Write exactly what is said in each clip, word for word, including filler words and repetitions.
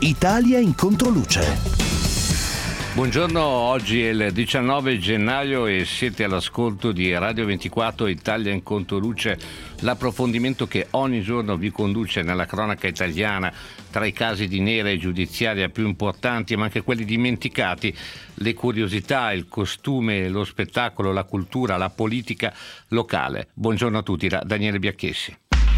Italia in controluce. Buongiorno, oggi è il diciannove gennaio e siete all'ascolto di Radio ventiquattro Italia in controluce, l'approfondimento che ogni giorno vi conduce nella cronaca italiana, tra i casi di nera giudiziaria più importanti ma anche quelli dimenticati, le curiosità, il costume, lo spettacolo, la cultura, la politica locale. Buongiorno a tutti da Daniele Biacchessi.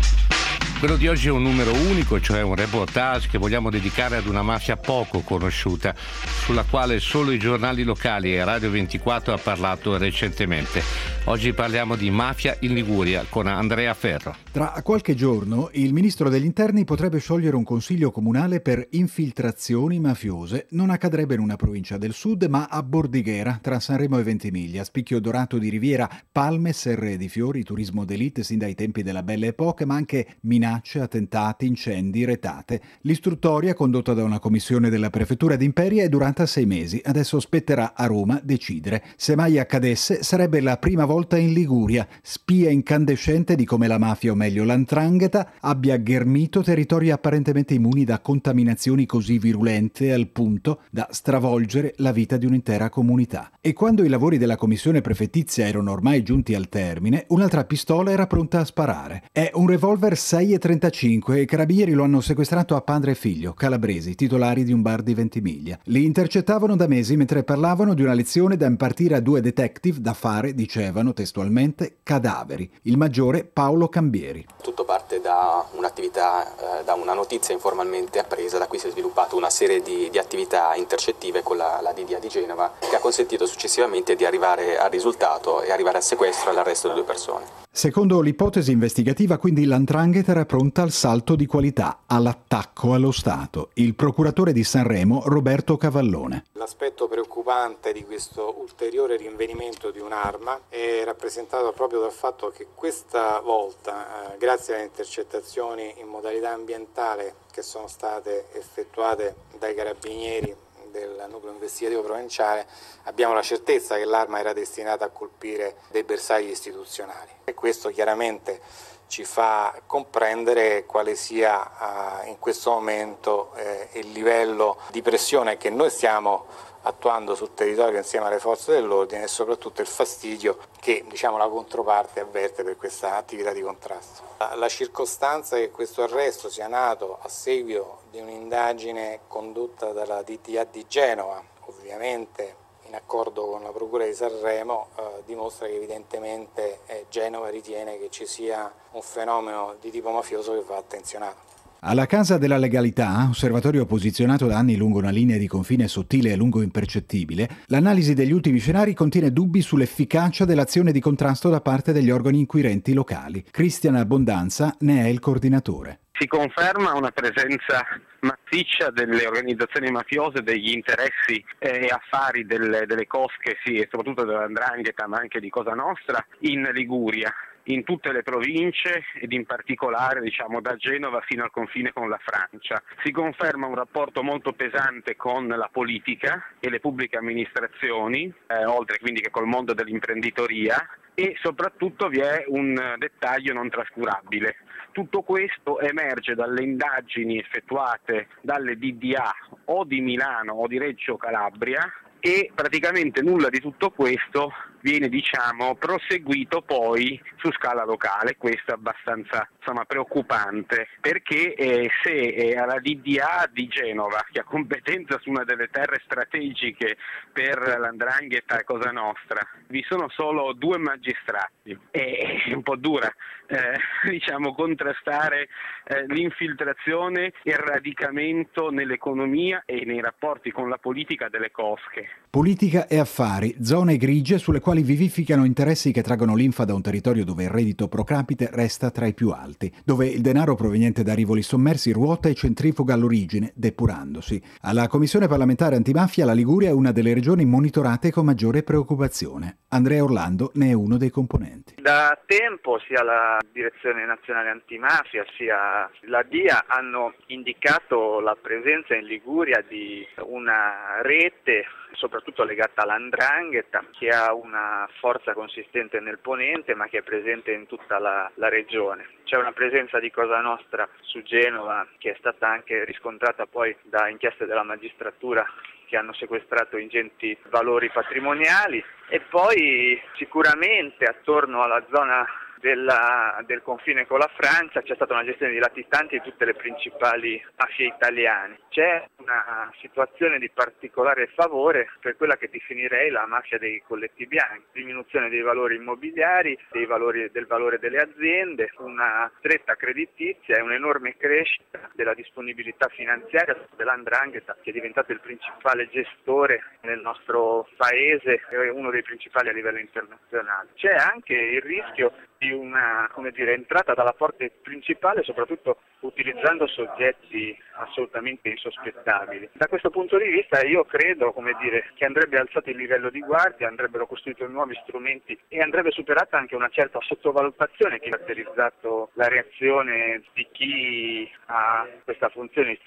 Quello di oggi è un numero unico, cioè un reportage che vogliamo dedicare ad una mafia poco conosciuta, sulla quale solo i giornali locali e Radio ventiquattro ha parlato recentemente. Oggi parliamo di mafia in Liguria con Andrea Ferro. Tra qualche giorno il ministro degli interni potrebbe sciogliere un consiglio comunale per infiltrazioni mafiose. Non accadrebbe in una provincia del sud, ma a Bordighera, tra Sanremo e Ventimiglia, spicchio dorato di Riviera, palme, serre di fiori, turismo d'élite sin dai tempi della Belle Époque, ma anche minacce, attentati, incendi, retate. L'istruttoria, condotta da una commissione della prefettura d'Imperia, è durata sei mesi. Adesso spetterà a Roma decidere. Se mai accadesse, sarebbe la prima volta in Liguria, spia incandescente di come la mafia, o meglio l'andrangheta, abbia ghermito territori apparentemente immuni da contaminazioni così virulente al punto da stravolgere la vita di un'intera comunità. E quando i lavori della commissione prefettizia erano ormai giunti al termine, un'altra pistola era pronta a sparare. È un revolver sei e trentacinque e i carabinieri lo hanno sequestrato a padre e figlio, calabresi, titolari di un bar di Ventimiglia. Li intercettavano da mesi mentre parlavano di una lezione da impartire a due detective da fare, dicevano testualmente, cadaveri. Il maggiore Paolo Cambieri. Tutto parte da un'attività, eh, da una notizia informalmente appresa, da cui si è sviluppata una serie di, di attività intercettive con la, la D D A di Genova, che ha consentito successivamente di arrivare al risultato e arrivare al sequestro e all'arresto delle due persone. Secondo l'ipotesi investigativa, quindi, l'andrangheta era pronta al salto di qualità, all'attacco allo Stato. Il procuratore di Sanremo, Roberto Cavallone. L'aspetto preoccupante di questo ulteriore rinvenimento di un'arma è rappresentato proprio dal fatto che questa volta, eh, grazie alle intercettazioni in modalità ambientale che sono state effettuate dai carabinieri del nucleo investigativo provinciale, abbiamo la certezza che l'arma era destinata a colpire dei bersagli istituzionali e questo chiaramente ci fa comprendere quale sia uh, in questo momento eh, il livello di pressione che noi stiamo attuando sul territorio insieme alle forze dell'ordine e soprattutto il fastidio che, diciamo, la controparte avverte per questa attività di contrasto. La, la circostanza che questo arresto sia nato a seguito di un'indagine condotta dalla D T A di Genova, ovviamente in accordo con la Procura di Sanremo, eh, dimostra che evidentemente eh, Genova ritiene che ci sia un fenomeno di tipo mafioso che va attenzionato. Alla Casa della Legalità, osservatorio posizionato da anni lungo una linea di confine sottile e lungo impercettibile, l'analisi degli ultimi scenari contiene dubbi sull'efficacia dell'azione di contrasto da parte degli organi inquirenti locali. Cristian Abbondanza ne è il coordinatore. Si conferma una presenza massiccia delle organizzazioni mafiose, degli interessi e affari delle, delle cosche, sì, e soprattutto dell'andrangheta, ma anche di Cosa Nostra, in Liguria, in tutte le province ed in particolare, diciamo, da Genova fino al confine con la Francia. Si conferma un rapporto molto pesante con la politica e le pubbliche amministrazioni, eh, oltre quindi che col mondo dell'imprenditoria, e soprattutto vi è un dettaglio non trascurabile. Tutto questo emerge dalle indagini effettuate dalle D D A o di Milano o di Reggio Calabria e praticamente nulla di tutto questo viene, diciamo, proseguito poi su scala locale. Questo è abbastanza, insomma, preoccupante, perché eh, se eh, alla D D A di Genova, che ha competenza su una delle terre strategiche per l'andrangheta e Cosa Nostra, vi sono solo due magistrati, è un po' dura eh, diciamo contrastare eh, l'infiltrazione e il radicamento nell'economia e nei rapporti con la politica delle cosche. Politica e affari, zone grigie sulle quali vivificano interessi che traggono linfa da un territorio dove il reddito pro capite resta tra i più alti, dove il denaro proveniente da rivoli sommersi ruota e centrifuga all'origine, depurandosi. Alla Commissione parlamentare antimafia la Liguria è una delle regioni monitorate con maggiore preoccupazione. Andrea Orlando ne è uno dei componenti. Da tempo sia la Direzione Nazionale Antimafia sia la D I A hanno indicato la presenza in Liguria di una rete soprattutto legata all'andrangheta, che ha una una forza consistente nel Ponente, ma che è presente in tutta la, la regione. C'è una presenza di Cosa Nostra su Genova che è stata anche riscontrata poi da inchieste della magistratura che hanno sequestrato ingenti valori patrimoniali, e poi sicuramente attorno alla zona della, del confine con la Francia c'è stata una gestione di latitanti di tutte le principali mafie italiane. C'è una situazione di particolare favore per quella che definirei la mafia dei colletti bianchi, diminuzione dei valori immobiliari, dei valori, del valore delle aziende, una stretta creditizia e un'enorme crescita della disponibilità finanziaria dell'Andrangheta, che è diventato il principale gestore nel nostro paese e uno dei principali a livello internazionale. C'è anche il rischio di una, come dire, entrata dalla porta principale, soprattutto utilizzando soggetti assolutamente insospettabili. Da questo punto di vista io credo, come dire, che andrebbe alzato il livello di guardia, andrebbero costruiti nuovi strumenti e andrebbe superata anche una certa sottovalutazione che ha caratterizzato la reazione di chi ha questa funzione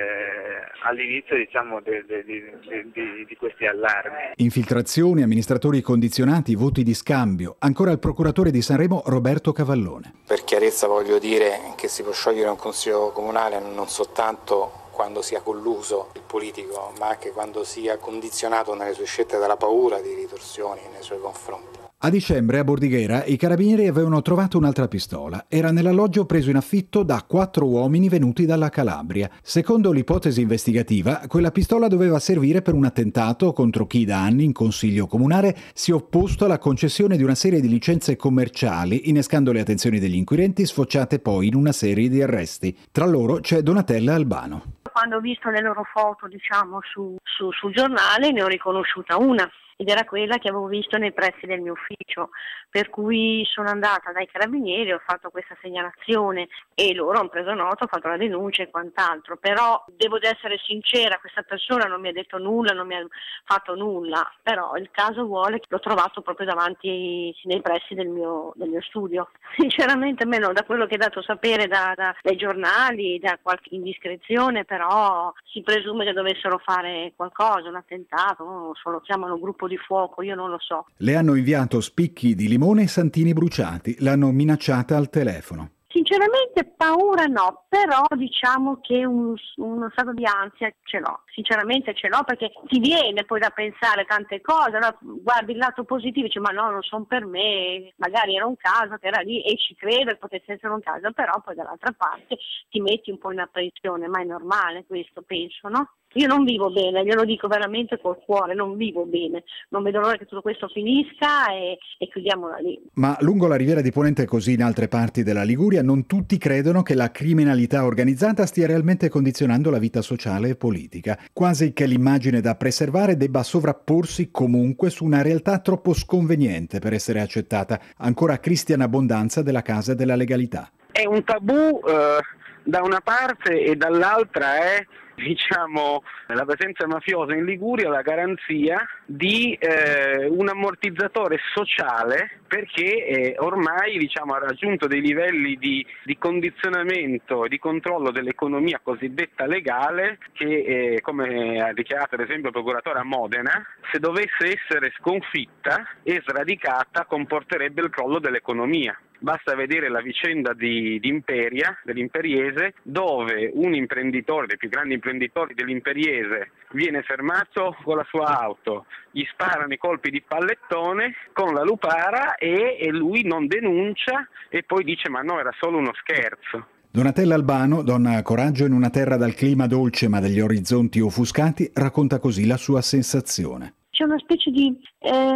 eh, all'inizio, diciamo, de, de, de, de, de, di questi allarmi. Infiltrazioni, amministratori condizionati, voti di scambio. Ancora il procuratore di Sanremo Roberto Cavallone. Per chiarezza voglio dire che si può sciogliere un consiglio comunale non soltanto quando sia colluso il politico, ma anche quando sia condizionato nelle sue scelte dalla paura di ritorsioni nei suoi confronti. A dicembre a Bordighera i carabinieri avevano trovato un'altra pistola. Era nell'alloggio preso in affitto da quattro uomini venuti dalla Calabria. Secondo l'ipotesi investigativa, quella pistola doveva servire per un attentato contro chi da anni in Consiglio Comunale si è opposto alla concessione di una serie di licenze commerciali, innescando le attenzioni degli inquirenti, sfociate poi in una serie di arresti. Tra loro c'è Donatella Albano. Quando ho visto le loro foto, diciamo, su, su, sul giornale, ne ho riconosciuta una. Ed era quella che avevo visto nei pressi del mio ufficio, per cui sono andata dai carabinieri, ho fatto questa segnalazione e loro hanno preso nota, ho fatto la denuncia e quant'altro, però devo essere sincera, questa persona non mi ha detto nulla, non mi ha fatto nulla, però il caso vuole che l'ho trovato proprio davanti nei pressi del mio, del mio studio. Sinceramente, meno da quello che è dato sapere da, da, dai giornali, da qualche indiscrezione, però si presume che dovessero fare qualcosa, un attentato, non so, lo chiamano gruppo di fuoco, io non lo so. Le hanno inviato spicchi di limone e santini bruciati, l'hanno minacciata al telefono. Sinceramente paura no, però diciamo che un, uno stato di ansia ce l'ho, sinceramente ce l'ho, perché ti viene poi da pensare tante cose, no? Guardi il lato positivo e dici ma no, non sono per me, magari era un caso che era lì e ci credo che potesse essere un caso, però poi dall'altra parte ti metti un po' in apparizione, ma è normale questo, penso, no? Io non vivo bene, glielo dico veramente col cuore, non vivo bene, non vedo l'ora che tutto questo finisca e, e chiudiamola lì. Ma lungo la riviera di Ponente, così in altre parti della Liguria, non tutti credono che la criminalità organizzata stia realmente condizionando la vita sociale e politica, quasi che l'immagine da preservare debba sovrapporsi comunque su una realtà troppo sconveniente per essere accettata. Ancora Cristian Abbondanza della Casa della Legalità. È un tabù eh, da una parte e dall'altra è, diciamo, la presenza mafiosa in Liguria la garanzia di eh, un ammortizzatore sociale, perché eh, ormai, diciamo, ha raggiunto dei livelli di, di condizionamento e di controllo dell'economia cosiddetta legale che, eh, come ha dichiarato ad esempio il procuratore a Modena, se dovesse essere sconfitta e sradicata comporterebbe il crollo dell'economia. Basta vedere la vicenda di, di Imperia, dell'Imperiese, dove un imprenditore, dei più grandi imprenditori dell'Imperiese, viene fermato con la sua auto, gli sparano i colpi di pallettone con la lupara e, e lui non denuncia e poi dice ma no, era solo uno scherzo. Donatella Albano, donna coraggio in una terra dal clima dolce ma dagli orizzonti offuscati, racconta così la sua sensazione. C'è una specie di, eh,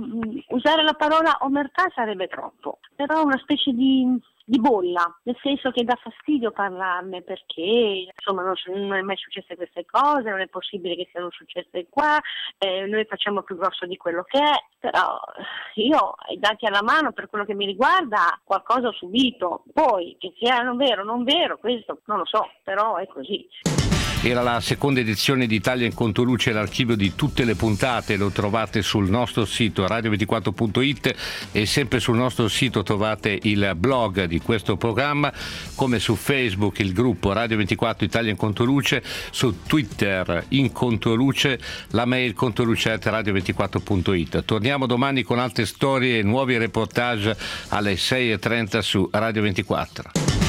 usare la parola omertà sarebbe troppo, però una specie di, di bolla, nel senso che dà fastidio parlarne perché insomma non, non è mai successe queste cose, non è possibile che siano successe qua, eh, noi facciamo più grosso di quello che è, però io ai dati alla mano per quello che mi riguarda qualcosa ho subito, poi che sia vero o non vero questo non lo so, però è così. Era la seconda edizione di Italia in Controluce, l'archivio di tutte le puntate lo trovate sul nostro sito radio ventiquattro punto it e sempre sul nostro sito trovate il blog di questo programma, come su Facebook il gruppo Radio ventiquattro Italia in Controluce, su Twitter in Controluce, la mail controluce chiocciola radio ventiquattro punto it. Torniamo domani con altre storie e nuovi reportage alle sei e trenta su Radio ventiquattro.